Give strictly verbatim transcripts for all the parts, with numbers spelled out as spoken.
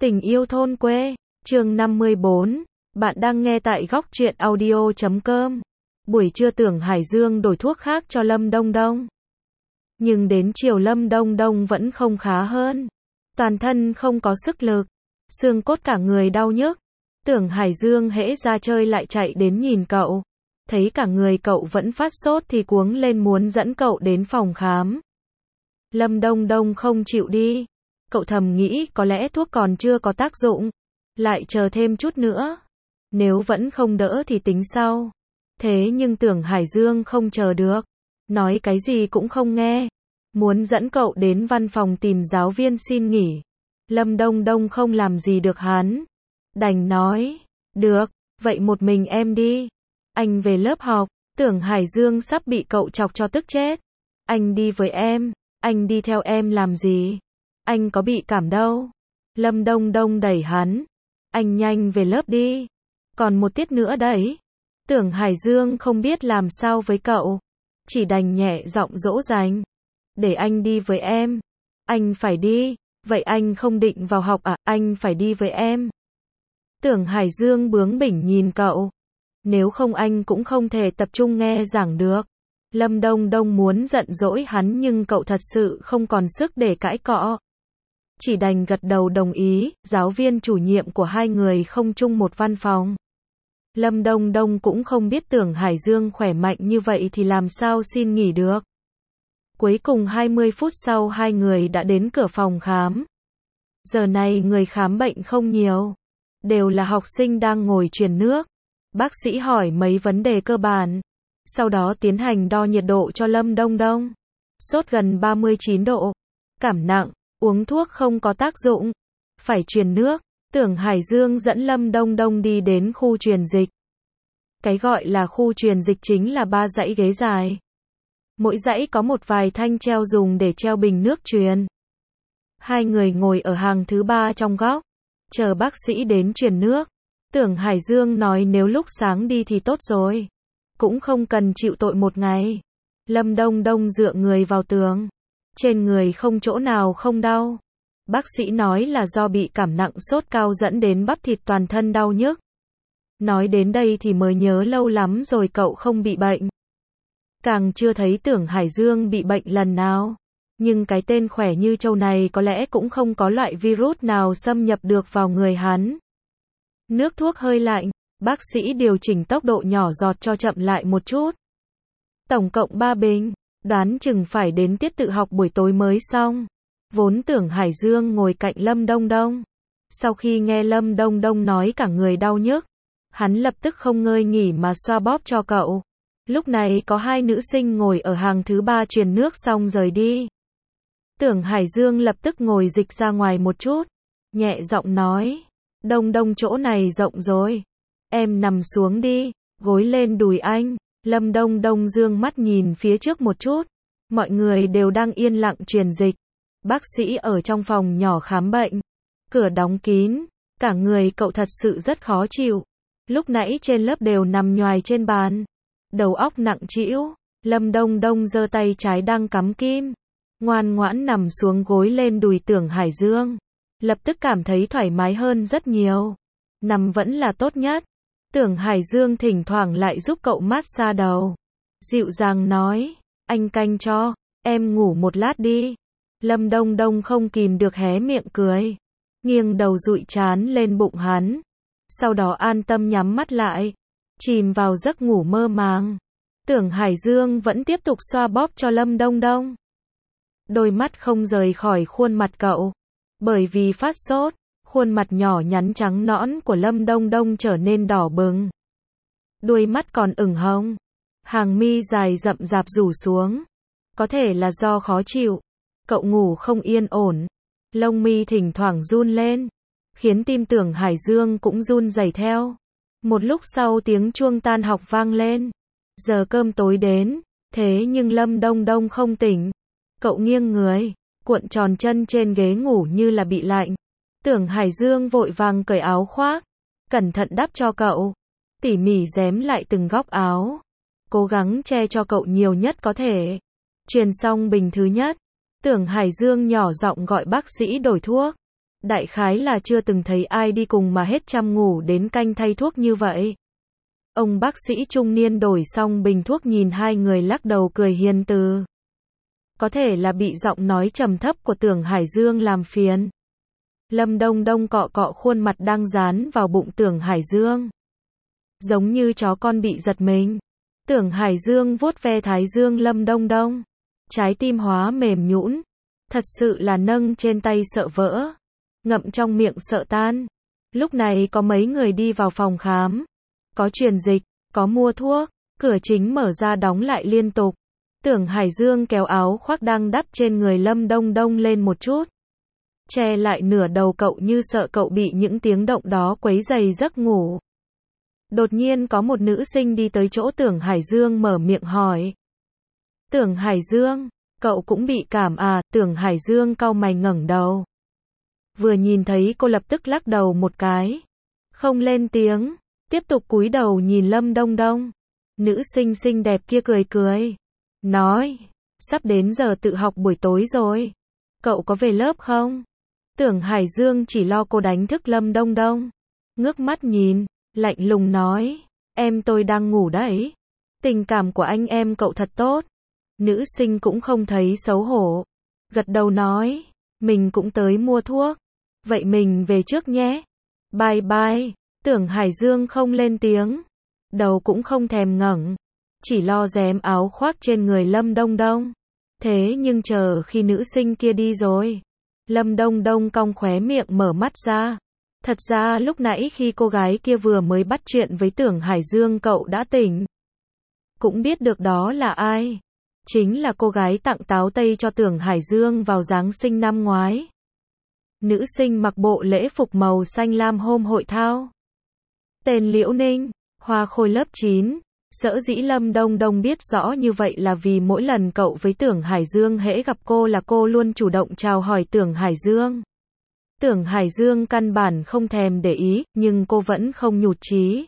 Tình yêu thôn quê, chương năm mươi bốn. Bạn đang nghe tại góc truyện audio chấm com. Buổi trưa Tưởng Hải Dương đổi thuốc khác cho Lâm Đông Đông. Nhưng đến chiều Lâm Đông Đông vẫn không khá hơn. Toàn thân không có sức lực, xương cốt cả người đau nhức. Tưởng Hải Dương hễ ra chơi lại chạy đến nhìn cậu. Thấy cả người cậu vẫn phát sốt thì cuống lên muốn dẫn cậu đến phòng khám. Lâm Đông Đông không chịu đi. Cậu thầm nghĩ có lẽ thuốc còn chưa có tác dụng. Lại chờ thêm chút nữa. Nếu vẫn không đỡ thì tính sau. Thế nhưng Tưởng Hải Dương không chờ được. Nói cái gì cũng không nghe. Muốn dẫn cậu đến văn phòng tìm giáo viên xin nghỉ. Lâm Đông Đông không làm gì được hắn. Đành nói, được, vậy một mình em đi. Anh về lớp học. Tưởng Hải Dương sắp bị cậu chọc cho tức chết. Anh đi với em. Anh đi theo em làm gì? Anh có bị cảm đâu. Lâm Đông Đông đẩy hắn. Anh nhanh về lớp đi. Còn một tiết nữa đấy. Tưởng Hải Dương không biết làm sao với cậu. Chỉ đành nhẹ giọng dỗ dành. Để anh đi với em. Anh phải đi. Vậy anh không định vào học à? Anh phải đi với em. Tưởng Hải Dương bướng bỉnh nhìn cậu. Nếu không anh cũng không thể tập trung nghe giảng được. Lâm Đông Đông muốn giận dỗi hắn nhưng cậu thật sự không còn sức để cãi cọ. Chỉ đành gật đầu đồng ý, giáo viên chủ nhiệm của hai người không chung một văn phòng. Lâm Đông Đông cũng không biết Tưởng Hải Dương khỏe mạnh như vậy thì làm sao xin nghỉ được. Cuối cùng hai mươi phút sau hai người đã đến cửa phòng khám. Giờ này người khám bệnh không nhiều. Đều là học sinh đang ngồi truyền nước. Bác sĩ hỏi mấy vấn đề cơ bản. Sau đó tiến hành đo nhiệt độ cho Lâm Đông Đông. Sốt gần ba mươi chín độ. Cảm nặng, uống thuốc không có tác dụng. Phải truyền nước. Tưởng Hải Dương dẫn Lâm Đông Đông đi đến khu truyền dịch. Cái gọi là khu truyền dịch chính là ba dãy ghế dài. Mỗi dãy có một vài thanh treo dùng để treo bình nước truyền. Hai người ngồi ở hàng thứ ba trong góc. Chờ bác sĩ đến truyền nước. Tưởng Hải Dương nói nếu lúc sáng đi thì tốt rồi. Cũng không cần chịu tội một ngày. Lâm Đông Đông dựa người vào tường. Trên người không chỗ nào không đau. Bác sĩ nói là do bị cảm nặng sốt cao dẫn đến bắp thịt toàn thân đau nhức. Nói đến đây thì mới nhớ lâu lắm rồi cậu không bị bệnh. Càng chưa thấy Tưởng Hải Dương bị bệnh lần nào. Nhưng cái tên khỏe như trâu này có lẽ cũng không có loại virus nào xâm nhập được vào người hắn. Nước thuốc hơi lạnh. Bác sĩ điều chỉnh tốc độ nhỏ giọt cho chậm lại một chút. Tổng cộng ba bình. Đoán chừng phải đến tiết tự học buổi tối mới xong. Vốn Tưởng Hải Dương ngồi cạnh Lâm Đông Đông. Sau khi nghe Lâm Đông Đông nói cả người đau nhức. Hắn lập tức không ngơi nghỉ mà xoa bóp cho cậu. Lúc này có hai nữ sinh ngồi ở hàng thứ ba truyền nước xong rời đi. Tưởng Hải Dương lập tức ngồi dịch ra ngoài một chút. Nhẹ giọng nói. Đông Đông chỗ này rộng rồi. Em nằm xuống đi, gối lên đùi anh. Lâm Đông Đông dương mắt nhìn phía trước một chút. Mọi người đều đang yên lặng truyền dịch. Bác sĩ ở trong phòng nhỏ khám bệnh. Cửa đóng kín. Cả người cậu thật sự rất khó chịu. Lúc nãy trên lớp đều nằm nhoài trên bàn. Đầu óc nặng trĩu. Lâm Đông Đông giơ tay trái đang cắm kim. Ngoan ngoãn nằm xuống gối lên đùi Tưởng Hải Dương. Lập tức cảm thấy thoải mái hơn rất nhiều. Nằm vẫn là tốt nhất. Tưởng Hải Dương thỉnh thoảng lại giúp cậu massage đầu. Dịu dàng nói, anh canh cho, em ngủ một lát đi. Lâm Đông Đông không kìm được hé miệng cười. Nghiêng đầu dụi trán lên bụng hắn. Sau đó an tâm nhắm mắt lại. Chìm vào giấc ngủ mơ màng. Tưởng Hải Dương vẫn tiếp tục xoa bóp cho Lâm Đông Đông. Đôi mắt không rời khỏi khuôn mặt cậu. Bởi vì phát sốt. Khuôn mặt nhỏ nhắn trắng nõn của Lâm Đông Đông trở nên đỏ bừng. Đuôi mắt còn ửng hồng. Hàng mi dài rậm rạp rủ xuống. Có thể là do khó chịu. Cậu ngủ không yên ổn. Lông mi thỉnh thoảng run lên. Khiến tim Tưởng Hải Dương cũng run rẩy theo. Một lúc sau tiếng chuông tan học vang lên. Giờ cơm tối đến. Thế nhưng Lâm Đông Đông không tỉnh. Cậu nghiêng người. Cuộn tròn chân trên ghế ngủ như là bị lạnh. Tưởng Hải Dương vội vàng cởi áo khoác. Cẩn thận đắp cho cậu. Tỉ mỉ rém lại từng góc áo. Cố gắng che cho cậu nhiều nhất có thể. Truyền xong bình thứ nhất. Tưởng Hải Dương nhỏ giọng gọi bác sĩ đổi thuốc. Đại khái là chưa từng thấy ai đi cùng mà hết chăm ngủ đến canh thay thuốc như vậy. Ông bác sĩ trung niên đổi xong bình thuốc nhìn hai người lắc đầu cười hiền từ. Có thể là bị giọng nói trầm thấp của Tưởng Hải Dương làm phiền. Lâm Đông Đông cọ cọ khuôn mặt đang dán vào bụng Tưởng Hải Dương. Giống như chó con bị giật mình. Tưởng Hải Dương vuốt ve thái dương Lâm Đông Đông. Trái tim hóa mềm nhũn. Thật sự là nâng trên tay sợ vỡ. Ngậm trong miệng sợ tan. Lúc này có mấy người đi vào phòng khám. Có truyền dịch, có mua thuốc. Cửa chính mở ra đóng lại liên tục. Tưởng Hải Dương kéo áo khoác đang đắp trên người Lâm Đông Đông lên một chút. Che lại nửa đầu cậu như sợ cậu bị những tiếng động đó quấy rầy giấc ngủ. Đột nhiên có một nữ sinh đi tới chỗ Tưởng Hải Dương mở miệng hỏi. Tưởng Hải Dương, cậu cũng bị cảm à? Tưởng Hải Dương cau mày ngẩng đầu. Vừa nhìn thấy cô lập tức lắc đầu một cái. Không lên tiếng, tiếp tục cúi đầu nhìn Lâm Đông Đông. Nữ sinh xinh đẹp kia cười cười. Nói, sắp đến giờ tự học buổi tối rồi. Cậu có về lớp không? Tưởng Hải Dương chỉ lo cô đánh thức Lâm Đông Đông. Ngước mắt nhìn, lạnh lùng nói. Em tôi đang ngủ đấy. Tình cảm của anh em cậu thật tốt. Nữ sinh cũng không thấy xấu hổ. Gật đầu nói. Mình cũng tới mua thuốc. Vậy mình về trước nhé. Bye bye. Tưởng Hải Dương không lên tiếng. Đầu cũng không thèm ngẩng. Chỉ lo rém áo khoác trên người Lâm Đông Đông. Thế nhưng chờ khi nữ sinh kia đi rồi. Lâm Đông Đông cong khóe miệng mở mắt ra. Thật ra lúc nãy khi cô gái kia vừa mới bắt chuyện với Tưởng Hải Dương cậu đã tỉnh. Cũng biết được đó là ai. Chính là cô gái tặng táo tây cho Tưởng Hải Dương vào Giáng sinh năm ngoái. Nữ sinh mặc bộ lễ phục màu xanh lam hôm hội thao. Tên Liễu Ninh, Hoa Khôi lớp chín. Sở dĩ Lâm Đông Đông biết rõ như vậy là vì mỗi lần cậu với Tưởng Hải Dương hễ gặp cô là cô luôn chủ động chào hỏi Tưởng Hải Dương. Tưởng Hải Dương căn bản không thèm để ý, nhưng cô vẫn không nhụt chí.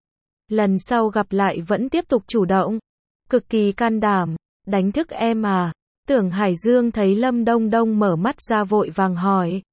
Lần sau gặp lại vẫn tiếp tục chủ động. Cực kỳ can đảm. Đánh thức em à? Tưởng Hải Dương thấy Lâm Đông Đông mở mắt ra vội vàng hỏi.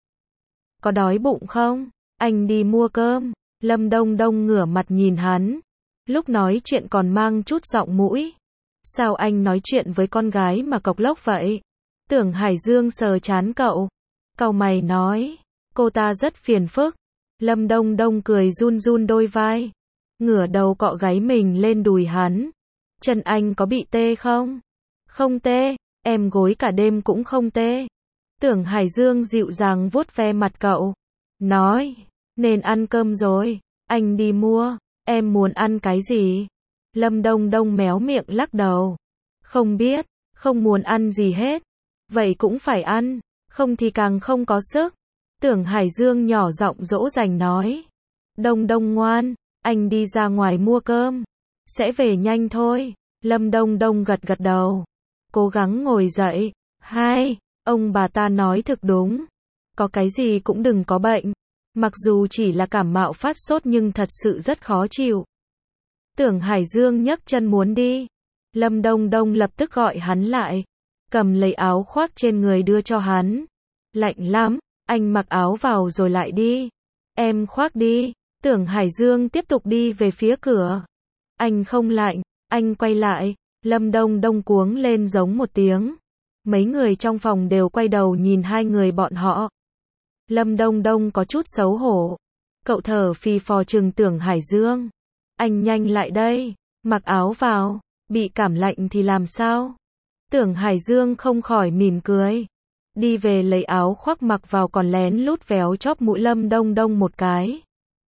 Có đói bụng không? Anh đi mua cơm. Lâm Đông Đông ngửa mặt nhìn hắn. Lúc nói chuyện còn mang chút giọng mũi. Sao anh nói chuyện với con gái mà cộc lốc vậy? Tưởng Hải Dương sờ trán cậu. Cau mày nói. Cô ta rất phiền phức. Lâm Đông Đông cười run run đôi vai. Ngửa đầu cọ gáy mình lên đùi hắn. Chân anh có bị tê không? Không tê, em gối cả đêm cũng không tê. Tưởng Hải Dương dịu dàng vuốt ve mặt cậu. Nói, nên ăn cơm rồi, anh đi mua, em muốn ăn cái gì? Lâm Đông Đông méo miệng lắc đầu. Không biết, không muốn ăn gì hết. Vậy cũng phải ăn, không thì càng không có sức. Tưởng Hải Dương nhỏ giọng dỗ dành nói. Đông Đông ngoan, anh đi ra ngoài mua cơm. Sẽ về nhanh thôi. Lâm Đông Đông gật gật đầu. Cố gắng ngồi dậy. Hai, ông bà ta nói thực đúng. Có cái gì cũng đừng có bệnh. Mặc dù chỉ là cảm mạo phát sốt nhưng thật sự rất khó chịu. Tưởng Hải Dương nhấc chân muốn đi. Lâm Đông Đông lập tức gọi hắn lại. Cầm lấy áo khoác trên người đưa cho hắn. Lạnh lắm, anh mặc áo vào rồi lại đi. Em khoác đi. Tưởng Hải Dương tiếp tục đi về phía cửa. Anh không lạnh, anh quay lại. Lâm Đông Đông cuống lên giống một tiếng. Mấy người trong phòng đều quay đầu nhìn hai người bọn họ. Lâm Đông Đông có chút xấu hổ. Cậu thở phì phò trừng Tưởng Hải Dương. Anh nhanh lại đây, mặc áo vào, bị cảm lạnh thì làm sao? Tưởng Hải Dương không khỏi mỉm cười. Đi về lấy áo khoác mặc vào còn lén lút véo chóp mũi Lâm Đông Đông một cái.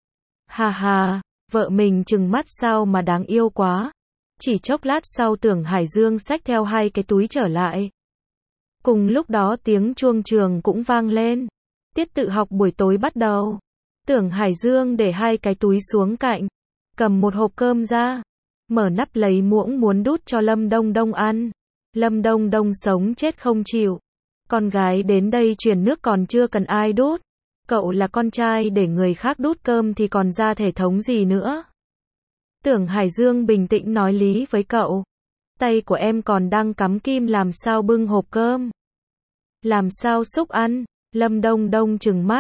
Hà hà, vợ mình trừng mắt sao mà đáng yêu quá. Chỉ chốc lát sau Tưởng Hải Dương xách theo hai cái túi trở lại. Cùng lúc đó tiếng chuông trường cũng vang lên. Tiết tự học buổi tối bắt đầu. Tưởng Hải Dương để hai cái túi xuống cạnh. Cầm một hộp cơm ra. Mở nắp lấy muỗng muốn đút cho Lâm Đông Đông ăn. Lâm Đông Đông sống chết không chịu. Con gái đến đây truyền nước còn chưa cần ai đút. Cậu là con trai để người khác đút cơm thì còn ra thể thống gì nữa. Tưởng Hải Dương bình tĩnh nói lý với cậu. Tay của em còn đang cắm kim làm sao bưng hộp cơm. Làm sao xúc ăn. Lâm Đông Đông trừng mắt.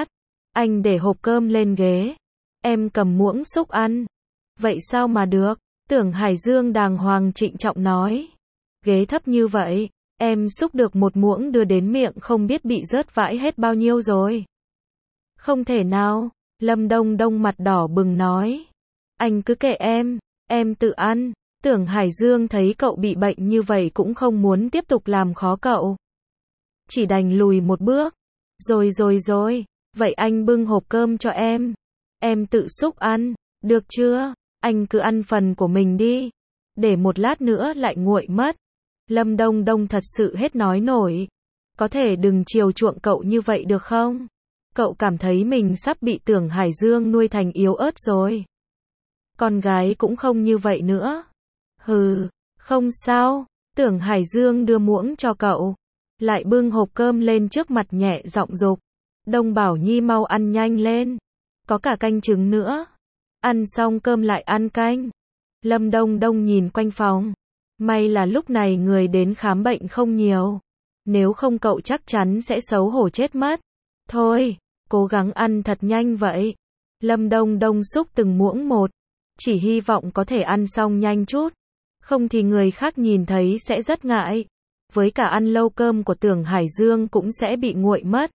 Anh để hộp cơm lên ghế. Em cầm muỗng xúc ăn. Vậy sao mà được? Tưởng Hải Dương đàng hoàng trịnh trọng nói. Ghế thấp như vậy, em xúc được một muỗng đưa đến miệng không biết bị rớt vãi hết bao nhiêu rồi. Không thể nào, Lâm Đông Đông mặt đỏ bừng nói. Anh cứ kệ em, em tự ăn. Tưởng Hải Dương thấy cậu bị bệnh như vậy cũng không muốn tiếp tục làm khó cậu. Chỉ đành lùi một bước. Rồi rồi rồi, vậy anh bưng hộp cơm cho em. Em tự xúc ăn, được chưa? Anh cứ ăn phần của mình đi. Để một lát nữa lại nguội mất. Lâm Đông Đông thật sự hết nói nổi. Có thể đừng chiều chuộng cậu như vậy được không? Cậu cảm thấy mình sắp bị Tưởng Hải Dương nuôi thành yếu ớt rồi. Con gái cũng không như vậy nữa. Hừ, không sao. Tưởng Hải Dương đưa muỗng cho cậu. Lại bưng hộp cơm lên trước mặt nhẹ giọng dục. Đông Bảo Nhi mau ăn nhanh lên. Có cả canh trứng nữa. Ăn xong cơm lại ăn canh. Lâm Đông Đông nhìn quanh phòng. May là lúc này người đến khám bệnh không nhiều. Nếu không cậu chắc chắn sẽ xấu hổ chết mất. Thôi, cố gắng ăn thật nhanh vậy. Lâm Đông Đông xúc từng muỗng một. Chỉ hy vọng có thể ăn xong nhanh chút. Không thì người khác nhìn thấy sẽ rất ngại. Với cả ăn lâu cơm của Tưởng Hải Dương cũng sẽ bị nguội mất.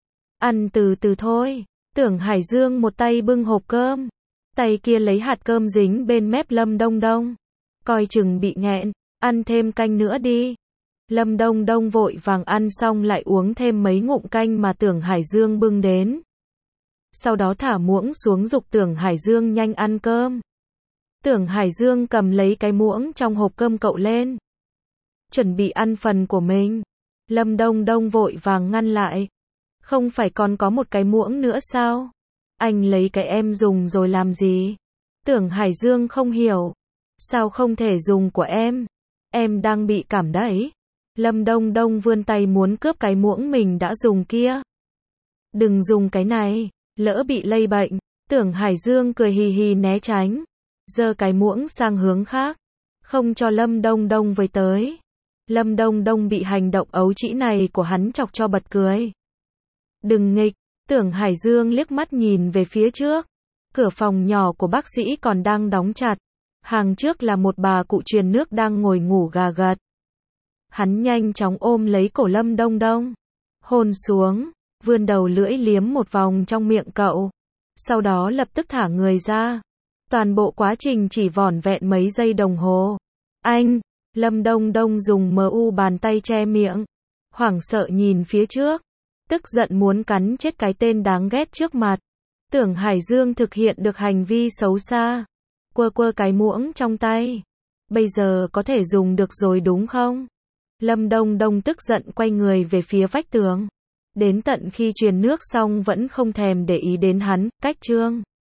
Ăn từ từ thôi. Tưởng Hải Dương một tay bưng hộp cơm. Tay kia lấy hạt cơm dính bên mép Lâm Đông Đông. Coi chừng bị nghẹn. Ăn thêm canh nữa đi. Lâm Đông Đông vội vàng ăn xong lại uống thêm mấy ngụm canh mà Tưởng Hải Dương bưng đến. Sau đó thả muỗng xuống giục Tưởng Hải Dương nhanh ăn cơm. Tưởng Hải Dương cầm lấy cái muỗng trong hộp cơm cậu lên. Chuẩn bị ăn phần của mình. Lâm Đông Đông vội vàng ngăn lại. Không phải còn có một cái muỗng nữa sao? Anh lấy cái em dùng rồi làm gì? Tưởng Hải Dương không hiểu. Sao không thể dùng của em? Em đang bị cảm đấy. Lâm Đông Đông vươn tay muốn cướp cái muỗng mình đã dùng kia. Đừng dùng cái này, lỡ bị lây bệnh. Tưởng Hải Dương cười hì hì né tránh. Giơ cái muỗng sang hướng khác. Không cho Lâm Đông Đông với tới. Lâm Đông Đông bị hành động ấu trĩ này của hắn chọc cho bật cười. Đừng nghịch. Tưởng Hải Dương liếc mắt nhìn về phía trước. Cửa phòng nhỏ của bác sĩ còn đang đóng chặt. Hàng trước là một bà cụ truyền nước đang ngồi ngủ gà gật. Hắn nhanh chóng ôm lấy cổ Lâm Đông Đông. Hôn xuống, vươn đầu lưỡi liếm một vòng trong miệng cậu. Sau đó lập tức thả người ra. Toàn bộ quá trình chỉ vỏn vẹn mấy giây đồng hồ. Anh, Lâm Đông Đông dùng mờ u bàn tay che miệng. Hoảng sợ nhìn phía trước. Tức giận muốn cắn chết cái tên đáng ghét trước mặt. Tưởng Hải Dương thực hiện được hành vi xấu xa. Quơ quơ cái muỗng trong tay. Bây giờ có thể dùng được rồi đúng không? Lâm Đông Đông tức giận quay người về phía vách tường. Đến tận khi truyền nước xong vẫn không thèm để ý đến hắn, cách chương.